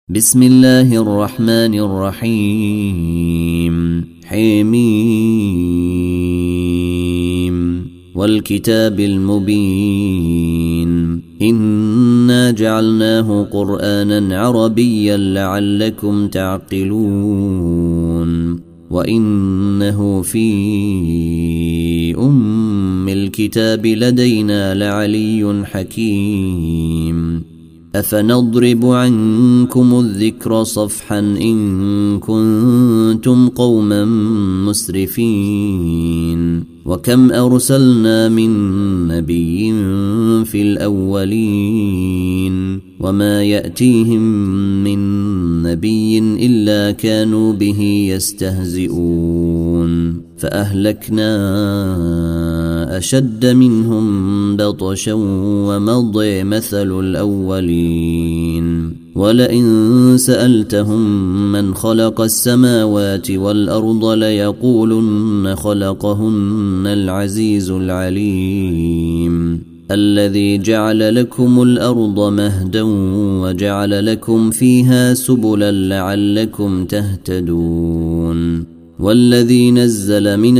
بسم الله الرحمن الرحيم حميم والكتاب المبين إنا جعلناه قرآنا عربيا لعلكم تعقلون وإنه في أم الكتاب لدينا لعلي حكيم أفنضرب عنكم الذكر صفحا إن كنتم قوما مسرفين وكم أرسلنا من نبي في الأولين وما يأتيهم من نبي إلا كانوا به يستهزئون فأهلكنا أشد منهم بطشا ومضى مثل الأولين ولئن سألتهم من خلق السماوات والأرض ليقولن خلقهن العزيز العليم الذي جعل لكم الأرض مهدا وجعل لكم فيها سبلا لعلكم تهتدون والذي نزل من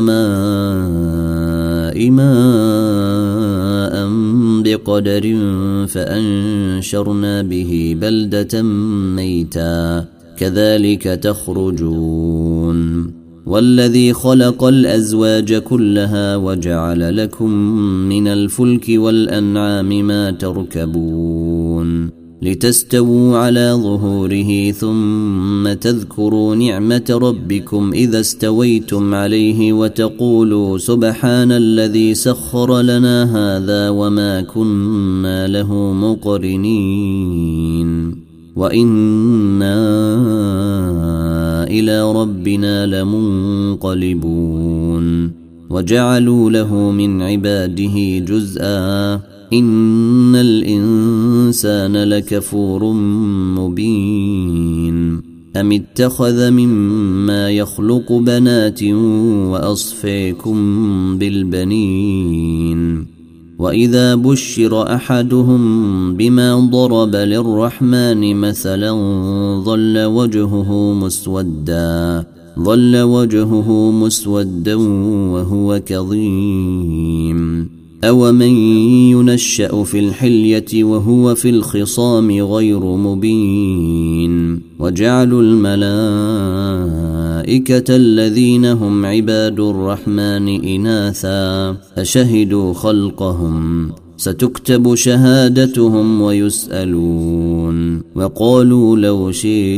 السماء ماء بقدر فأنشرنا به بلدة ميتا كذلك تخرجون والذي خلق الأزواج كلها وجعل لكم من الفلك والأنعام ما تركبون لتستووا على ظهوره ثم تذكروا نعمة ربكم إذا استويتم عليه وتقولوا سبحان الذي سخر لنا هذا وما كنا له مقرنين وإنا إلى ربنا لمنقلبون وجعلوا له من عباده جزءا إن الإنسان لكفور مبين أم اتخذ مما يخلق بنات وأصفيكم بالبنين وإذا بشر أحدهم بما ضرب للرحمن مثلا ظل وجهه مسودا وهو كظيم أومن ينشأ في الحلية وهو في الخصام غير مبين وجعلوا الملائكة الذين هم عباد الرحمن إناثا أشهدوا خلقهم ستكتب شهادتهم ويسألون وقالوا لو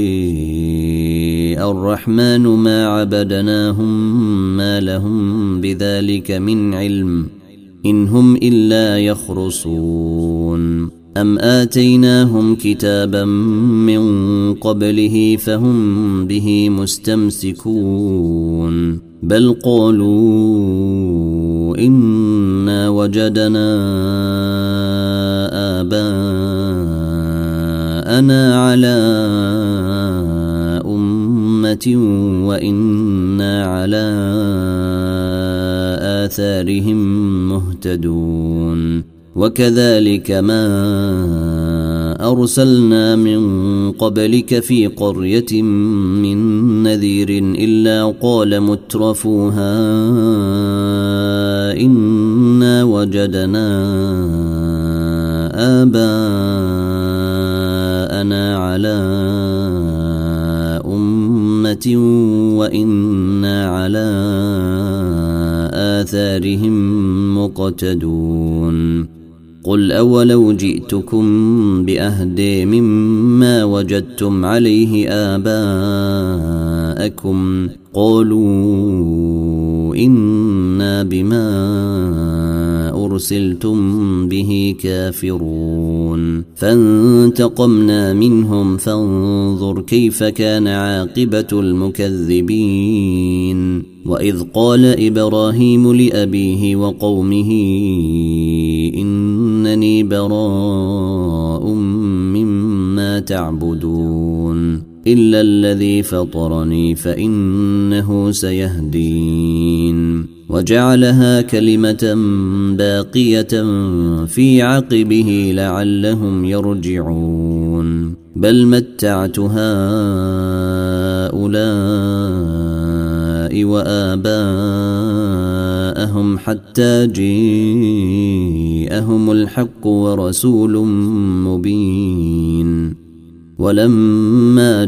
شيء الرحمن ما عبدناهم ما لهم بذلك من علم إن هم إلا يخرصون أم آتيناهم كتابا من قبله فهم به مستمسكون بل قالوا إنا وجدنا آباءنا على أمة وإنا على آثارهم مهتدون وكذلك ما أرسلنا من قبلك في قرية من نذير إلا قال مترفوها إنا وجدنا آباءنا على أمة وإنا على آثارهم مقتدون قل أولو جئتكم بأهدى مما وجدتم عليه آباءكم قالوا إنا بما أرسلتم به كافرون فانتقمنا منهم فانظر كيف كان عاقبة المكذبين وإذ قال إبراهيم لأبيه وقومه إنني براء مما تعبدون إلا الذي فطرني فإنه سيهدين وجعلها كلمة باقية في عقبه لعلهم يرجعون بل متعت هؤلاء وآباءهم حتى جاءهم الحق ورسول مبين ولما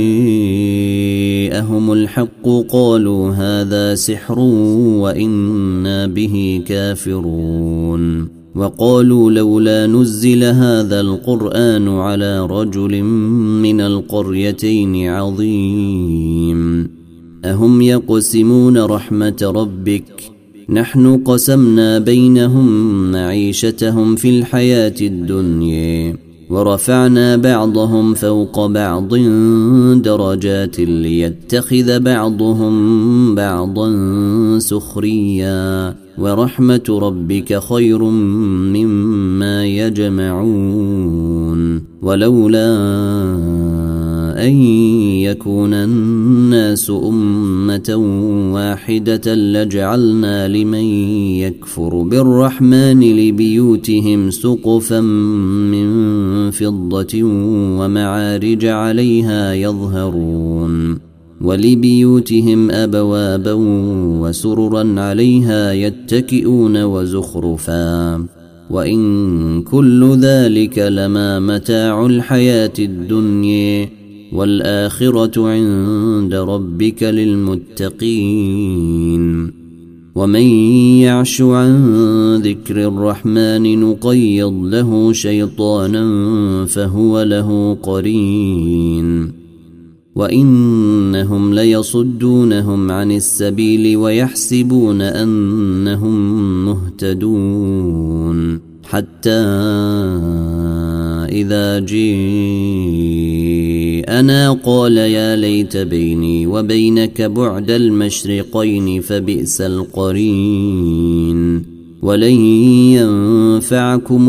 جاءهم الحق قالوا هذا سحر وإنا به كافرون وقالوا لولا نزل هذا القرآن على رجل من القريتين عظيم أهم يقسمون رحمة ربك نحن قسمنا بينهم معيشتهم في الحياة الدنيا ورفعنا بعضهم فوق بعض درجات ليتخذ بعضهم بعضا سخريا ورحمة ربك خير مما يجمعون ولولا أن يكون الناس أمة واحدة لجعلنا لمن يكفر بالرحمن لبيوتهم سقفا من فضة ومعارج عليها يظهرون ولبيوتهم أبوابا وسررا عليها يتكئون وزخرفا وإن كل ذلك لما متاع الحياة الدنيا والآخرة عند ربك للمتقين ومن يعش عن ذكر الرحمن نقيض له شيطانا فهو له قرين وإنهم ليصدونهم عن السبيل ويحسبون أنهم مهتدون حتى إذا جاءنا قال يا ليت بيني وبينك بعد المشرقين فبئس القرين ولن ينفعكم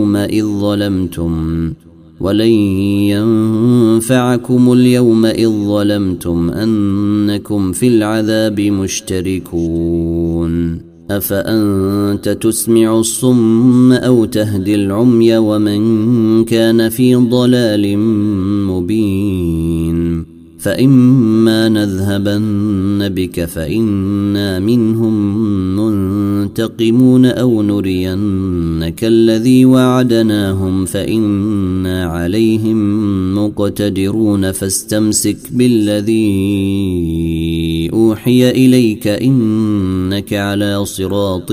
اليوم إذ ظلمتم أنكم في العذاب مشتركون أفأنت تسمع الصم أو تهدي العمي ومن كان في ضلال مبين فإما نذهبن بك فإنا منهم منتقمون أو نرينك الذي وعدناهم فإنا عليهم مقتدرون فاستمسك بالذي أوحي إليك إنك على صراط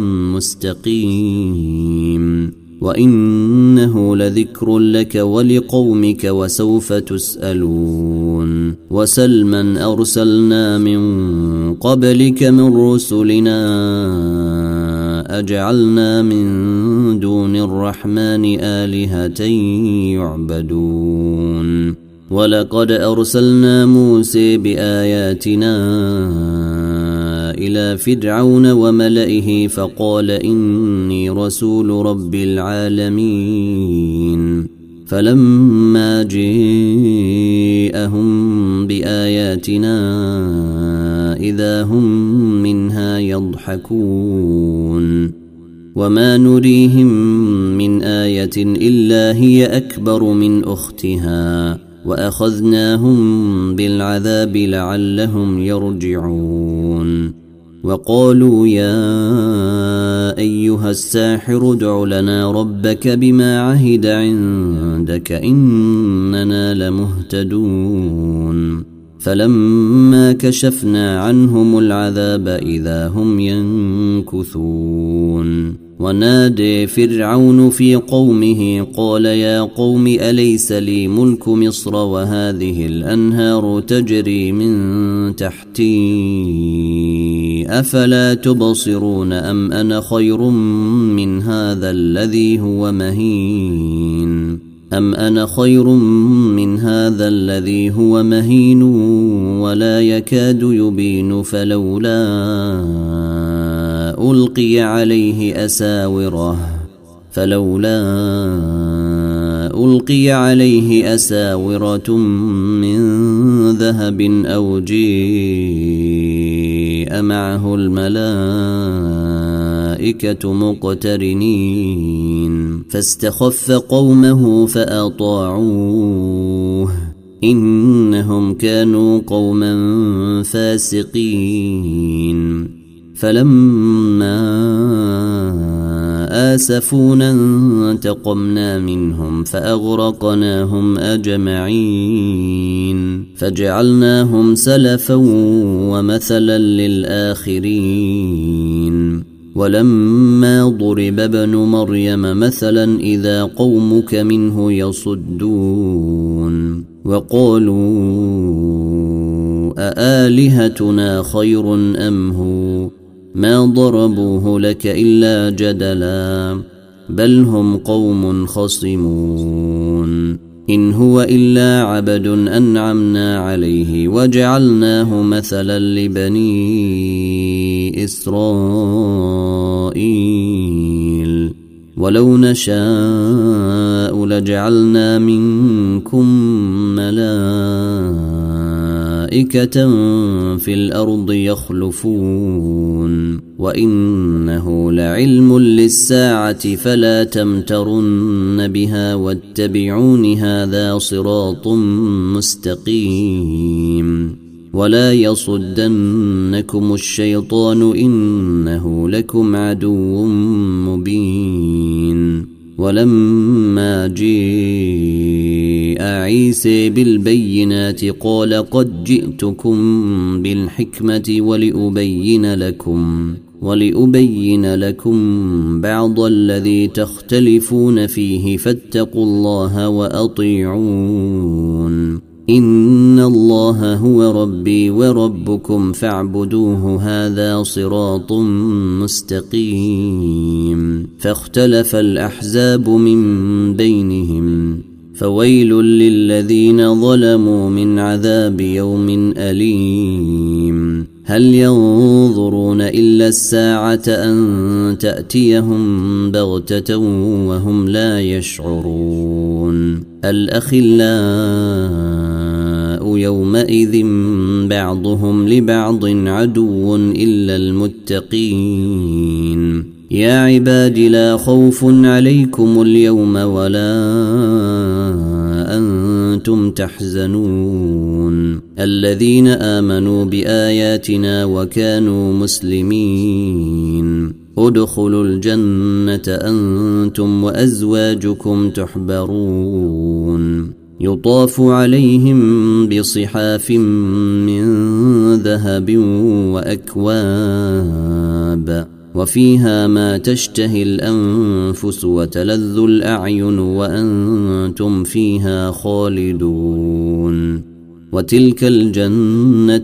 مستقيم وإنه لذكر لك ولقومك وسوف تسألون وسل من أرسلنا من قبلك من رسلنا أجعلنا من دون الرحمن آلهة يعبدون ولقد أرسلنا موسى بآياتنا إلى فرعون وملئه فقال إني رسول رب العالمين فلما جاءهم بآياتنا إذا هم منها يضحكون وما نريهم من آية إلا هي أكبر من أختها وأخذناهم بالعذاب لعلهم يرجعون وقالوا يا أيها الساحر ادع لنا ربك بما عهد عندك إننا لمهتدون فلما كشفنا عنهم العذاب إذا هم ينكثون ونادى فرعون في قومه قال يا قوم أليس لي ملك مصر وهذه الأنهار تجري من تحتي أفلا تبصرون أم أنا خير من هذا الذي هو مهين ولا يكاد يبين فلولا ألقي عليه أساورة من ذهب أو جيء معه الملائكة مقترنين فاستخف قومه فأطاعوه إنهم كانوا قوما فاسقين فلما آسفونا انتقمنا منهم فأغرقناهم أجمعين فجعلناهم سلفا ومثلا للآخرين ولما ضرب ابن مريم مثلا إذا قومك منه يصدون وقالوا أآلهتنا خير أم هو ما ضربوه لك إلا جدلا بل هم قوم خصمون إن هو إلا عبد أنعمنا عليه وجعلناه مثلا لبني إسرائيل ولو نشاء لجعلنا منكم ملائكة في الأرض يخلفون وإنه لعلم للساعة فلا تمترن بها واتبعون هذا صراط مستقيم ولا يصدنكم الشيطان إنه لكم عدو مبين ولما جاء عيسى بالبينات قال قد جئتكم بالحكمة ولأبين لكم بعض الذي تختلفون فيه فاتقوا الله وأطيعون إن الله هو ربي وربكم فاعبدوه هذا صراط مستقيم فاختلف الأحزاب من بينهم فويل للذين ظلموا من عذاب يوم أليم هل ينظرون إلا الساعة أن تأتيهم بغتة وهم لا يشعرون الأخلاء يومئذ بعضهم لبعض عدو إلا المتقين يا عباد لا خوف عليكم اليوم ولا أنتم تحزنون الذين آمنوا بآياتنا وكانوا مسلمين ادخلوا الجنة أنتم وأزواجكم تحبرون يطاف عليهم بصحاف من ذهب وأكواب وفيها ما تشتهي الأنفس وتلذ الأعين وأنتم فيها خالدون وتلك الجنة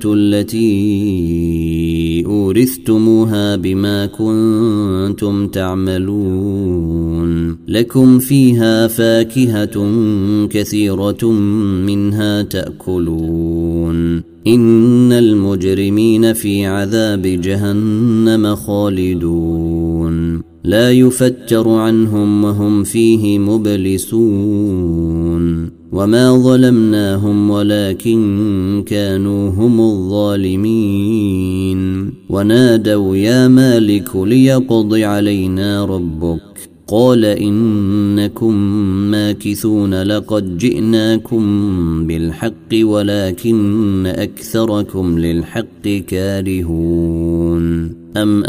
التي أورثتموها بما كنتم تعملون لكم فيها فاكهة كثيرة منها تأكلون إن المجرمين في عذاب جهنم خالدون لا يفتر عنهم وهم فيه مبلسون وما ظلمناهم ولكن كانوا هم الظالمين ونادوا يا مالك ليقض علينا ربك قال إنكم ماكثون لقد جئناكم بالحق ولكن أكثركم للحق كارهون أم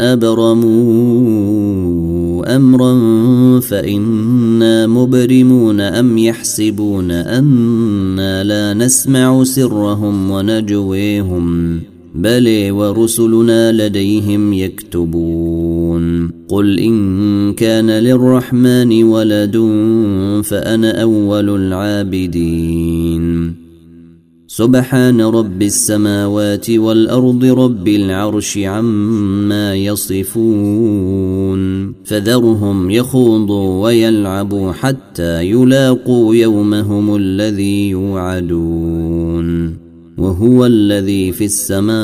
أبرموا أمرا فإنا مبرمون أم يحسبون أنا لا نسمع سرهم ونجويهم بلى ورسلنا لديهم يكتبون قل إن كان للرحمن ولد فأنا أول العابدين سبحان رب السماوات والأرض رب العرش عما يصفون فذرهم يخوضوا ويلعبوا حتى يلاقوا يومهم الذي يوعدون وهو الذي في السماء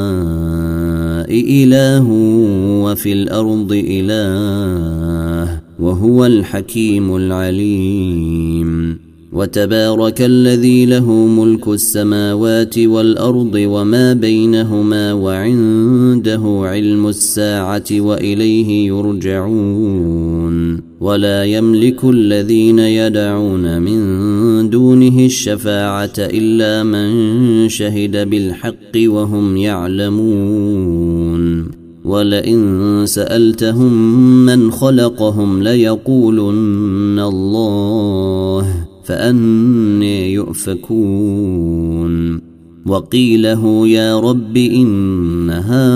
إله وفي الأرض إله وهو الحكيم العليم وتبارك الذي له ملك السماوات والأرض وما بينهما وعنده علم الساعة وإليه يرجعون ولا يملك الذين يدعون من دونه الشفاعة إلا من شهد بالحق وهم يعلمون ولئن سألتهم من خلقهم ليقولن الله فأني يؤفكون وقيله يا رب إن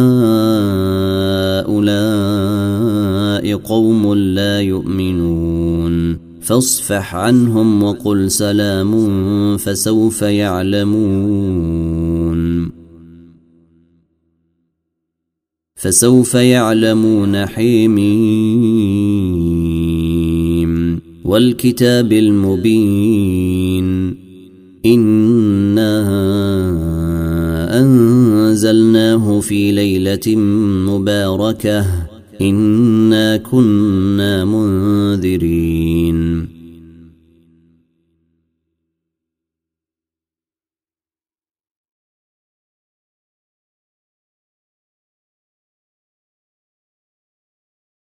هؤلاء قوم لا يؤمنون فاصفح عنهم وقل سلام فسوف يعلمون حميم والكتاب المبين إنا أنزلناه في ليلة مباركة إنا كنا منذرين